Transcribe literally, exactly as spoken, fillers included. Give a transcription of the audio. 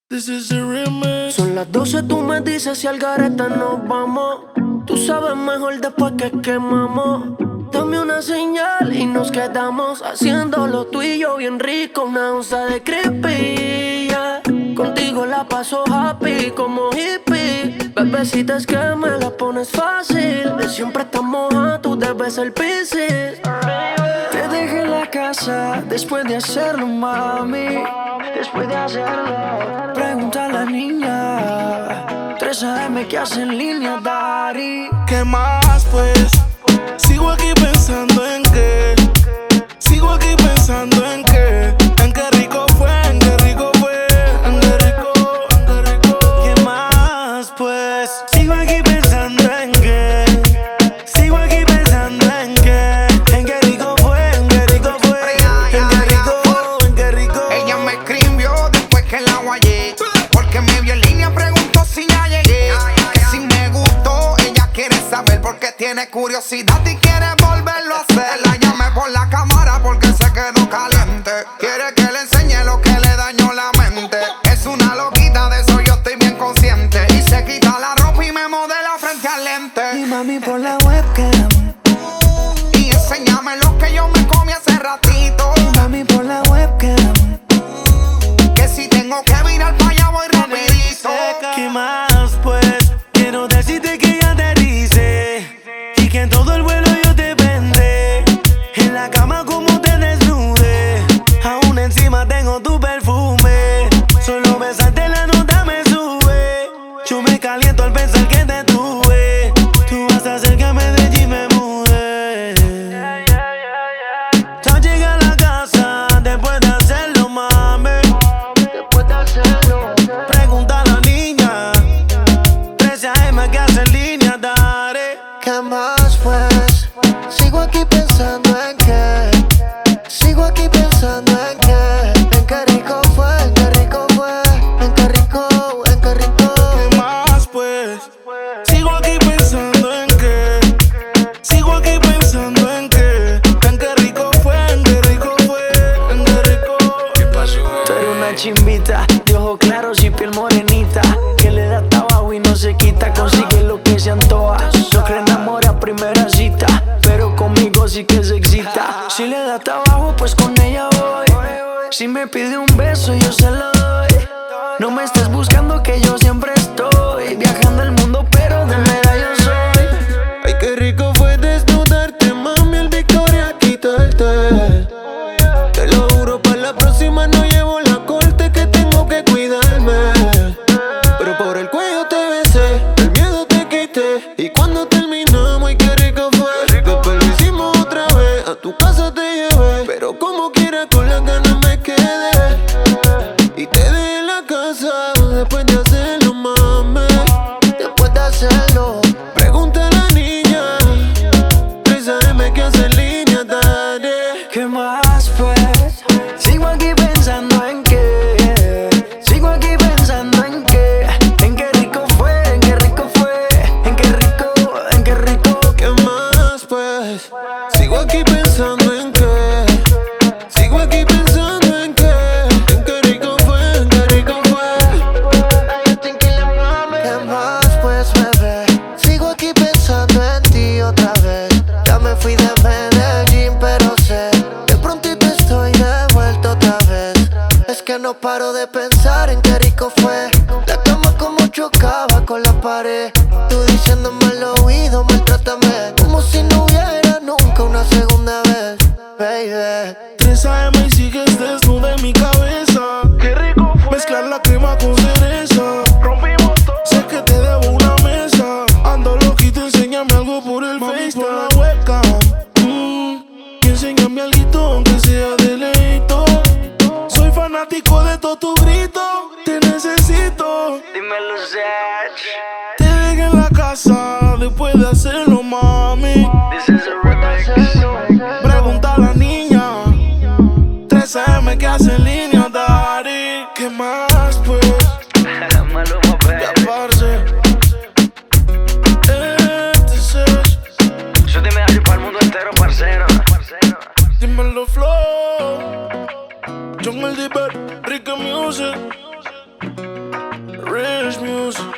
This is the remix. Son las doce, tú me dices si al gareta nos vamos. Tú sabes mejor después que quemamos. Dame una señal y nos quedamos haciéndolo tú y yo bien rico. Una onza de creepy, yeah. Contigo la paso happy como hippie. Bebecita, es que me la pones fácil. De siempre estás moja, tú debes ser Piscis. Te dejé en la casa después de hacerlo, mami. Después de hacerlo, pregunta a la niña. tres A M, ¿qué hace en línea, Dari? ¿Qué más pues? Sigo aquí pensando en qué. Sigo aquí pensando en qué. En qué rico fue, en qué rico fue. En qué rico, en qué rico. ¿Qué más pues? Sigo aquí pensando en qué. Sigo aquí pensando en qué. En qué rico fue, en qué rico fue. En qué rico, en qué rico. Ella me escribió después que la guayé, porque me vio en línea, preguntó si ya llegué. Que si me gustó, ella quiere saber porque tiene curiosidad y quiere volverlo a hacer. La llamé por la cámara porque se quedó caliente. Quiere que le enseñe lo que le dañó la mente. Es una loquita, de eso yo estoy bien consciente. Y se quita la ropa y me modela frente al lente. Y mami por la webcam. Y enséñame lo que yo me comí hace ratito. Y mami por la webcam. Que si tengo que virar pa' allá voy rapidito. ¿Qué más pues? Quiero decirte que ya te dice y que en todo el vuelo yo te vendré. En la cama como te desnude. Aún encima tengo tu perfume. Solo besarte la nota me sube. Yo me caliento al pensar que te tuve. Tú vas a hacer que me deje y me mude. Ya llegué a la casa después de hacerlo, mami. Después de hacerlo. Pregunta a la niña. tres A M, ¿qué hace en línea, Dari? ¿Qué más pues? Sigo aquí pensando en qué. Sigo aquí pensando en qué. En qué rico fue, en qué rico fue. En qué rico, en qué rico. ¿Qué más pues? Sigo aquí pensando en qué. Sigo aquí pensando en qué. En qué rico fue, en qué rico fue. En qué rico. ¿Qué pasó? Tú eres una chimbita, de ojos claros y piel morenita, que le da hasta abajo y no se quita. Consigue lo que se antoja. No cree en amor a primera cita, pero conmigo sí que se excita. Si le da hasta abajo, pues con ella voy. Si me pide un beso, yo se lo doy. No me estés buscando, que yo siempre estoy viajando el mundo, pero de mera yo soy. Ay, qué rico fue desnudarte, mami, el Victoria quitarte. Te lo juro, para la próxima no llevo la corte, que tengo que cuidarme. Pero por el cuello te besé, el miedo te quité. Y cuando terminamos, ay, qué rico fue. Después lo hicimos otra vez, a tu casa te llevé. Pero como quiera con las ganas me quedé. Y te dejé en la casa después de hacerlo, mami. Después de hacerlo, pregunta a la niña. tres A M, ¿qué hace en línea, Dari? ¿Qué más pues? Sigo aquí pensando en qué. Sigo aquí pensando en qué. En qué rico fue, en qué rico fue. En qué rico, en qué rico. ¿Qué más pues? Sigo aquí pensando en qué. Sigo aquí pensando en qué. En qué rico fue, en qué rico fue. ¿Qué más pues, bebé? Sigo aquí pensando en ti otra vez. Ya me fui de Medellín, pero sé que prontito estoy de vuelta otra vez. Es que no paro de pensar en qué rico fue. La cama como chocaba con la pared. Tú diciéndome al oído, maltrátame como si no hubiera nunca una segunda vez, baby. tres A M y sigues desnuda en mi cabeza. Qué rico fue. Mezclar la crema con cereza. Rompimos todo. Sé que te debo una mesa. Ando loquito, enséñame algo por el FaceTime. Por la webcam. Mm, y enséñame algo aunque sea de leito. Soy fanático de todo tu grito. Te necesito. Dímelo, Zach. Te dejé en la casa después de hacerlo, mami. This is a remix. Pregunta a la niña. tres A M, ¿qué hace en línea, Dari? ¿Qué más pues? Maluma, Ya baby. parce. Este es Yo te me da para el mundo entero, parcero. Dímelo flow. John el Dipper, Ricky Music. Fresh Music.